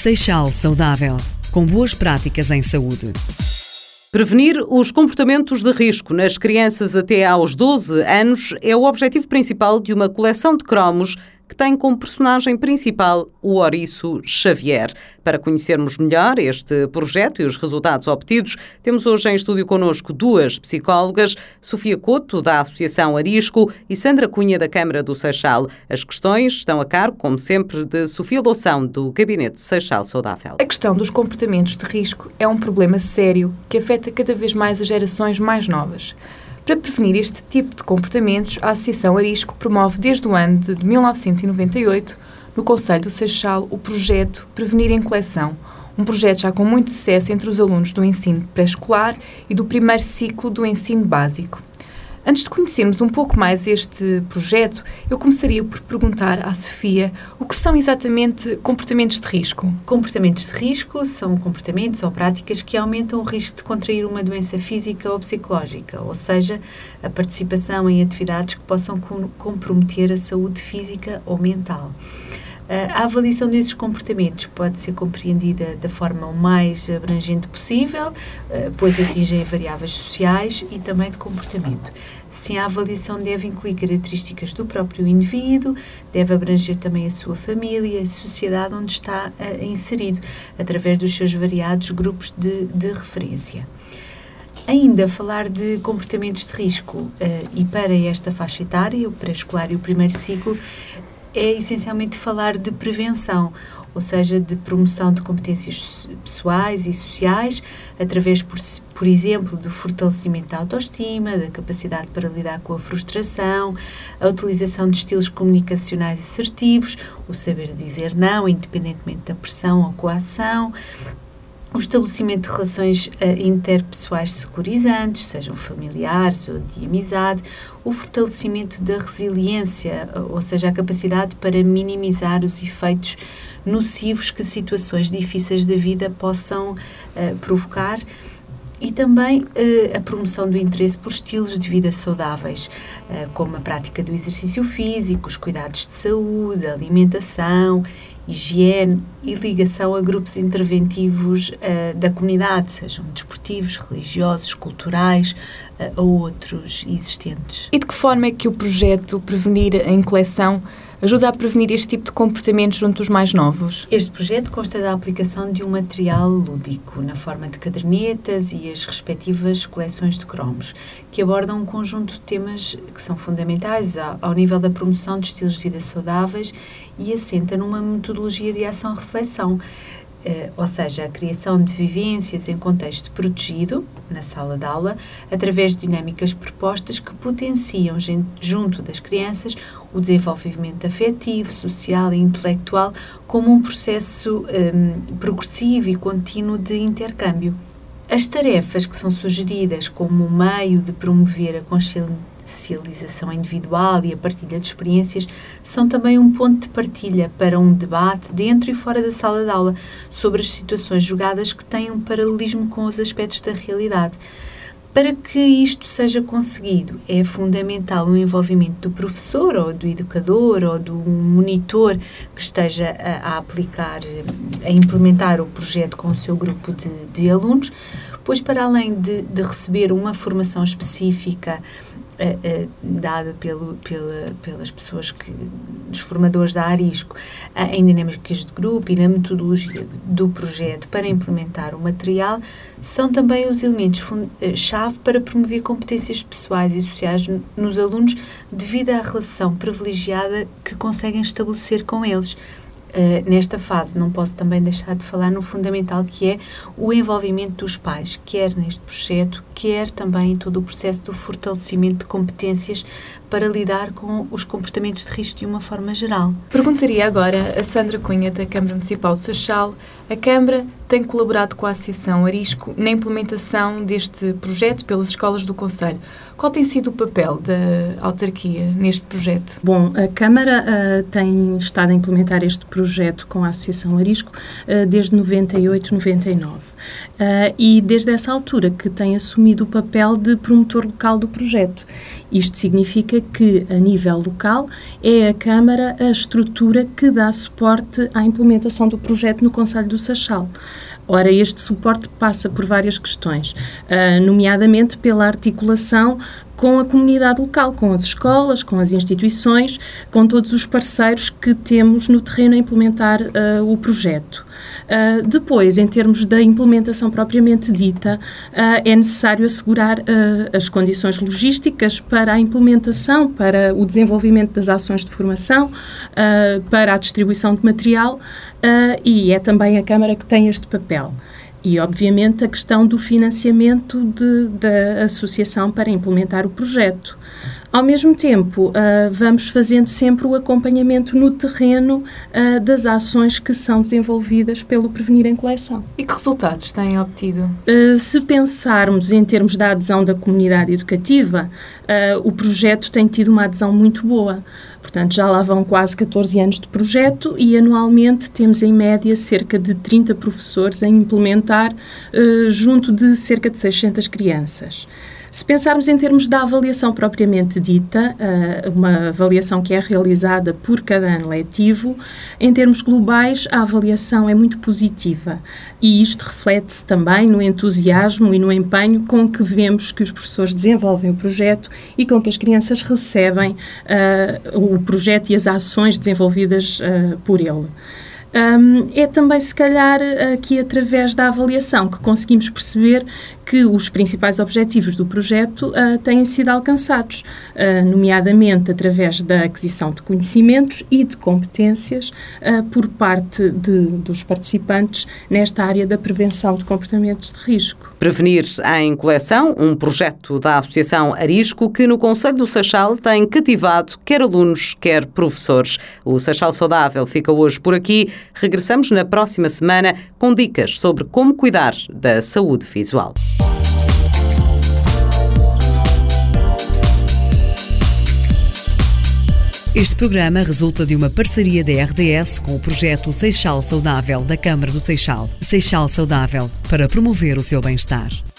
Seixal Saudável, com boas práticas em saúde. Prevenir os comportamentos de risco nas crianças até aos 12 anos é o objetivo principal de uma coleção de cromos que tem como personagem principal o ouriço Xavier. Para conhecermos melhor este projeto e os resultados obtidos, temos hoje em estúdio connosco duas psicólogas, Sofia Couto, da Associação Arisco, e Sandra Cunha, da Câmara do Seixal. As questões estão a cargo, como sempre, de Sofia Loução, do Gabinete Seixal Saudável. A questão dos comportamentos de risco é um problema sério que afeta cada vez mais as gerações mais novas. Para prevenir este tipo de comportamentos, a Associação Arisco promove desde o ano de 1998, no Conselho do Seixal, o projeto Prevenir em Coleção, um projeto já com muito sucesso entre os alunos do ensino pré-escolar e do primeiro ciclo do ensino básico. Antes de conhecermos um pouco mais este projeto, eu começaria por perguntar à Sofia o que são exatamente comportamentos de risco. Comportamentos de risco são comportamentos ou práticas que aumentam o risco de contrair uma doença física ou psicológica, ou seja, a participação em atividades que possam comprometer a saúde física ou mental. A avaliação desses comportamentos pode ser compreendida da forma o mais abrangente possível, pois atingem variáveis sociais e também de comportamento. Sim, a avaliação deve incluir características do próprio indivíduo, deve abranger também a sua família e a sociedade onde está inserido, através dos seus variados grupos de referência. Ainda falar de comportamentos de risco e para esta faixa etária, o pré-escolar e o primeiro ciclo, é essencialmente falar de prevenção, ou seja, de promoção de competências pessoais e sociais, através, por exemplo, do fortalecimento da autoestima, da capacidade para lidar com a frustração, a utilização de estilos comunicacionais assertivos, o saber dizer não, independentemente da pressão ou coação, o estabelecimento de relações interpessoais securizantes, sejam familiares ou de amizade, o fortalecimento da resiliência, ou seja, a capacidade para minimizar os efeitos nocivos que situações difíceis da vida possam provocar, e também a promoção do interesse por estilos de vida saudáveis, como a prática do exercício físico, os cuidados de saúde, a alimentação, higiene e ligação a grupos interventivos da comunidade, sejam desportivos, religiosos, culturais ou outros existentes. E de que forma é que o projeto Prevenir em Coleção ajuda a prevenir este tipo de comportamentos junto dos mais novos? Este projeto consta da aplicação de um material lúdico, na forma de cadernetas e as respectivas coleções de cromos, que abordam um conjunto de temas que são fundamentais ao nível da promoção de estilos de vida saudáveis e assenta numa metodologia de ação-reflexão, ou seja, a criação de vivências em contexto protegido, na sala de aula, através de dinâmicas propostas que potenciam, junto das crianças, o desenvolvimento afetivo, social e intelectual como um processo progressivo e contínuo de intercâmbio. As tarefas que são sugeridas como meio de promover a consciencialização individual e a partilha de experiências são também um ponto de partilha para um debate dentro e fora da sala de aula sobre as situações julgadas que têm um paralelismo com os aspectos da realidade. Para que isto seja conseguido, é fundamental o envolvimento do professor ou do educador ou do monitor que esteja a aplicar, a implementar o projeto com o seu grupo de alunos, pois para além de receber uma formação específica dada pelas pessoas dos formadores da Arisco, em dinâmicas de grupo e na metodologia do projeto para implementar o material, são também os elementos-chave para promover competências pessoais e sociais nos alunos devido à relação privilegiada que conseguem estabelecer com eles. Nesta fase não posso também deixar de falar no fundamental que é o envolvimento dos pais, quer neste projeto, quer também em todo o processo do fortalecimento de competências para lidar com os comportamentos de risco de uma forma geral. Perguntaria agora a Sandra Cunha, da Câmara Municipal de Seixal. A Câmara tem colaborado com a Associação Arisco na implementação deste projeto pelas escolas do Conselho. Qual tem sido o papel da autarquia neste projeto? Bom, a Câmara tem estado a implementar este projeto com a Associação Arisco desde 98, 99. e desde essa altura que tem assumido o papel de promotor local do projeto. Isto significa que, a nível local, é a Câmara a estrutura que dá suporte à implementação do projeto no Concelho do Seixal. Ora, este suporte passa por várias questões, nomeadamente pela articulação com a comunidade local, com as escolas, com as instituições, com todos os parceiros que temos no terreno a implementar o projeto. Depois, em termos da implementação propriamente dita, é necessário assegurar as condições logísticas para a implementação, para o desenvolvimento das ações de formação, para a distribuição de material, e é também a Câmara que tem este papel. E, obviamente, a questão do financiamento da associação para implementar o projeto. Ao mesmo tempo, vamos fazendo sempre o acompanhamento no terreno das ações que são desenvolvidas pelo Prevenir em Coleção. E que resultados têm obtido? Se pensarmos em termos da adesão da comunidade educativa, o projeto tem tido uma adesão muito boa. Portanto, já lá vão quase 14 anos de projeto e anualmente temos em média cerca de 30 professores a implementar junto de cerca de 600 crianças. Se pensarmos em termos da avaliação propriamente dita, uma avaliação que é realizada por cada ano letivo, em termos globais a avaliação é muito positiva e isto reflete-se também no entusiasmo e no empenho com que vemos que os professores desenvolvem o projeto e com que as crianças recebem o projeto e as ações desenvolvidas por ele. É também, se calhar, aqui através da avaliação que conseguimos perceber que os principais objetivos do projeto têm sido alcançados, nomeadamente através da aquisição de conhecimentos e de competências por parte dos participantes nesta área da prevenção de comportamentos de risco. Prevenir em Coleção, um projeto da Associação Arisco que no Concelho do Seixal tem cativado quer alunos, quer professores. O Seixal Saudável fica hoje por aqui. Regressamos na próxima semana com dicas sobre como cuidar da saúde visual. Este programa resulta de uma parceria da RDS com o projeto Seixal Saudável da Câmara do Seixal. Seixal Saudável, para promover o seu bem-estar.